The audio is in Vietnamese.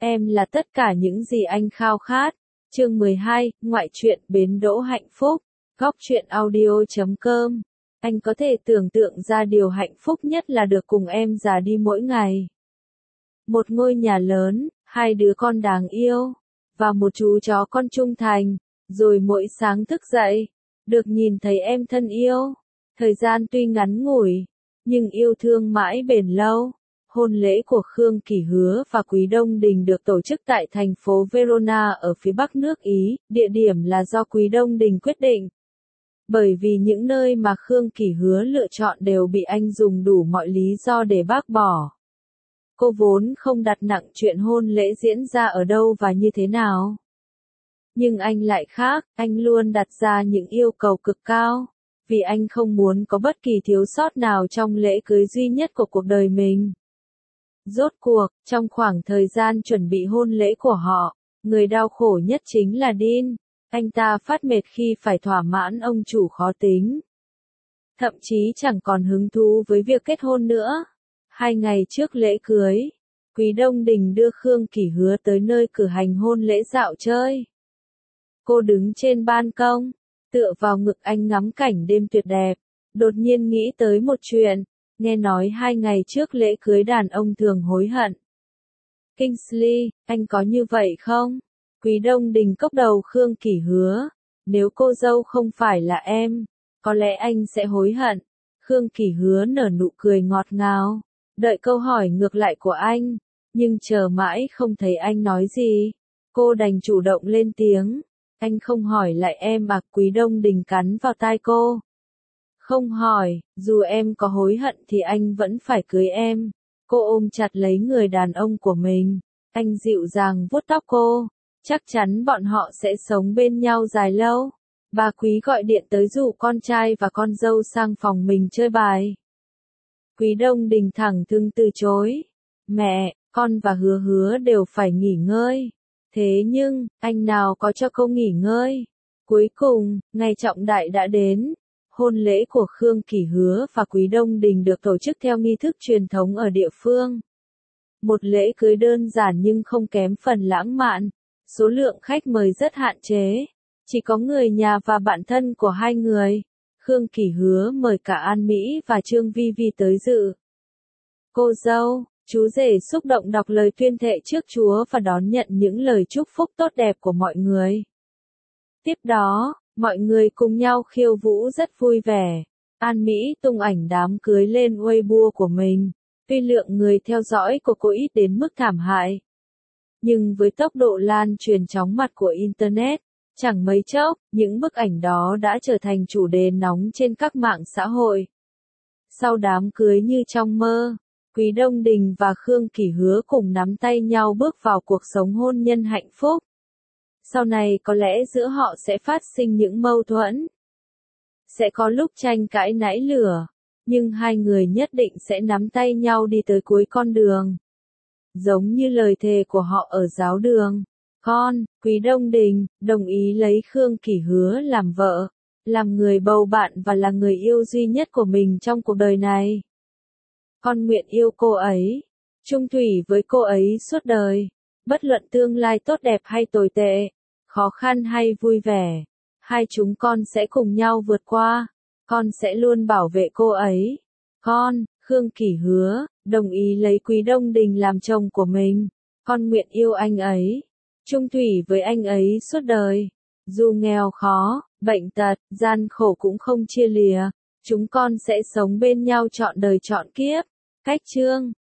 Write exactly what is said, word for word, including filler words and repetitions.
Em là tất cả những gì anh khao khát. Chương mười hai, ngoại truyện bến đỗ hạnh phúc. Góc truyện audio chấm com. Anh có thể tưởng tượng ra điều hạnh phúc nhất là được cùng em già đi mỗi ngày. Một ngôi nhà lớn, hai đứa con đáng yêu, và một chú chó con trung thành, rồi mỗi sáng thức dậy, được nhìn thấy em thân yêu. Thời gian tuy ngắn ngủi, nhưng yêu thương mãi bền lâu. Hôn lễ của Khương Kỷ Hứa và Quý Đông Đình được tổ chức tại thành phố Verona ở phía bắc nước Ý, địa điểm là do Quý Đông Đình quyết định. Bởi vì những nơi mà Khương Kỷ Hứa lựa chọn đều bị anh dùng đủ mọi lý do để bác bỏ. Cô vốn không đặt nặng chuyện hôn lễ diễn ra ở đâu và như thế nào. Nhưng anh lại khác, anh luôn đặt ra những yêu cầu cực cao, vì anh không muốn có bất kỳ thiếu sót nào trong lễ cưới duy nhất của cuộc đời mình. Rốt cuộc, trong khoảng thời gian chuẩn bị hôn lễ của họ, người đau khổ nhất chính là Dean. Anh ta phát mệt khi phải thỏa mãn ông chủ khó tính. Thậm chí chẳng còn hứng thú với việc kết hôn nữa. Hai ngày trước lễ cưới, Quý Đông Đình đưa Khương Kỷ Hứa tới nơi cử hành hôn lễ dạo chơi. Cô đứng trên ban công, tựa vào ngực anh ngắm cảnh đêm tuyệt đẹp, đột nhiên nghĩ tới một chuyện. Nghe nói hai ngày trước lễ cưới đàn ông thường hối hận. Kingsley, anh có như vậy không? Quý Đông Đình cốc đầu Khương Kỷ Hứa. Nếu cô dâu không phải là em, có lẽ anh sẽ hối hận. Khương Kỷ Hứa nở nụ cười ngọt ngào, đợi câu hỏi ngược lại của anh, nhưng chờ mãi không thấy anh nói gì. Cô đành chủ động lên tiếng. Anh không hỏi lại em à? Quý Đông Đình cắn vào tai cô. Không hỏi, dù em có hối hận thì anh vẫn phải cưới em. Cô ôm chặt lấy người đàn ông của mình. Anh dịu dàng vuốt tóc cô. Chắc chắn bọn họ sẽ sống bên nhau dài lâu. Bà Quý gọi điện tới dụ con trai và con dâu sang phòng mình chơi bài. Quý Đông Đình thẳng thừng từ chối. Mẹ, con và Hứa Hứa đều phải nghỉ ngơi. Thế nhưng, anh nào có cho cô nghỉ ngơi. Cuối cùng, ngày trọng đại đã đến. Hôn lễ của Khương Kỷ Hứa và Quý Đông Đình được tổ chức theo nghi thức truyền thống ở địa phương. Một lễ cưới đơn giản nhưng không kém phần lãng mạn. Số lượng khách mời rất hạn chế. Chỉ có người nhà và bạn thân của hai người. Khương Kỷ Hứa mời cả An Mỹ và Trương Vi Vi tới dự. Cô dâu, chú rể xúc động đọc lời tuyên thệ trước Chúa và đón nhận những lời chúc phúc tốt đẹp của mọi người. Tiếp đó, mọi người cùng nhau khiêu vũ rất vui vẻ. An Mỹ tung ảnh đám cưới lên Weibo của mình. Tuy lượng người theo dõi của cô ít đến mức thảm hại, nhưng với tốc độ lan truyền chóng mặt của Internet, chẳng mấy chốc, những bức ảnh đó đã trở thành chủ đề nóng trên các mạng xã hội. Sau đám cưới như trong mơ, Quý Đông Đình và Khương Kỷ Hứa cùng nắm tay nhau bước vào cuộc sống hôn nhân hạnh phúc. Sau này có lẽ giữa họ sẽ phát sinh những mâu thuẫn. Sẽ có lúc tranh cãi nảy lửa, nhưng hai người nhất định sẽ nắm tay nhau đi tới cuối con đường. Giống như lời thề của họ ở giáo đường. Con, Quý Đông Đình, đồng ý lấy Khương Kỷ Hứa làm vợ, làm người bầu bạn và là người yêu duy nhất của mình trong cuộc đời này. Con nguyện yêu cô ấy, chung thủy với cô ấy suốt đời, bất luận tương lai tốt đẹp hay tồi tệ, khó khăn hay vui vẻ, hai chúng con sẽ cùng nhau vượt qua, con sẽ luôn bảo vệ cô ấy. Con, Khương Kỷ Hứa, đồng ý lấy Quý Đông Đình làm chồng của mình, con nguyện yêu anh ấy, chung thủy với anh ấy suốt đời, dù nghèo khó, bệnh tật, gian khổ cũng không chia lìa, chúng con sẽ sống bên nhau trọn đời trọn kiếp. Cách chương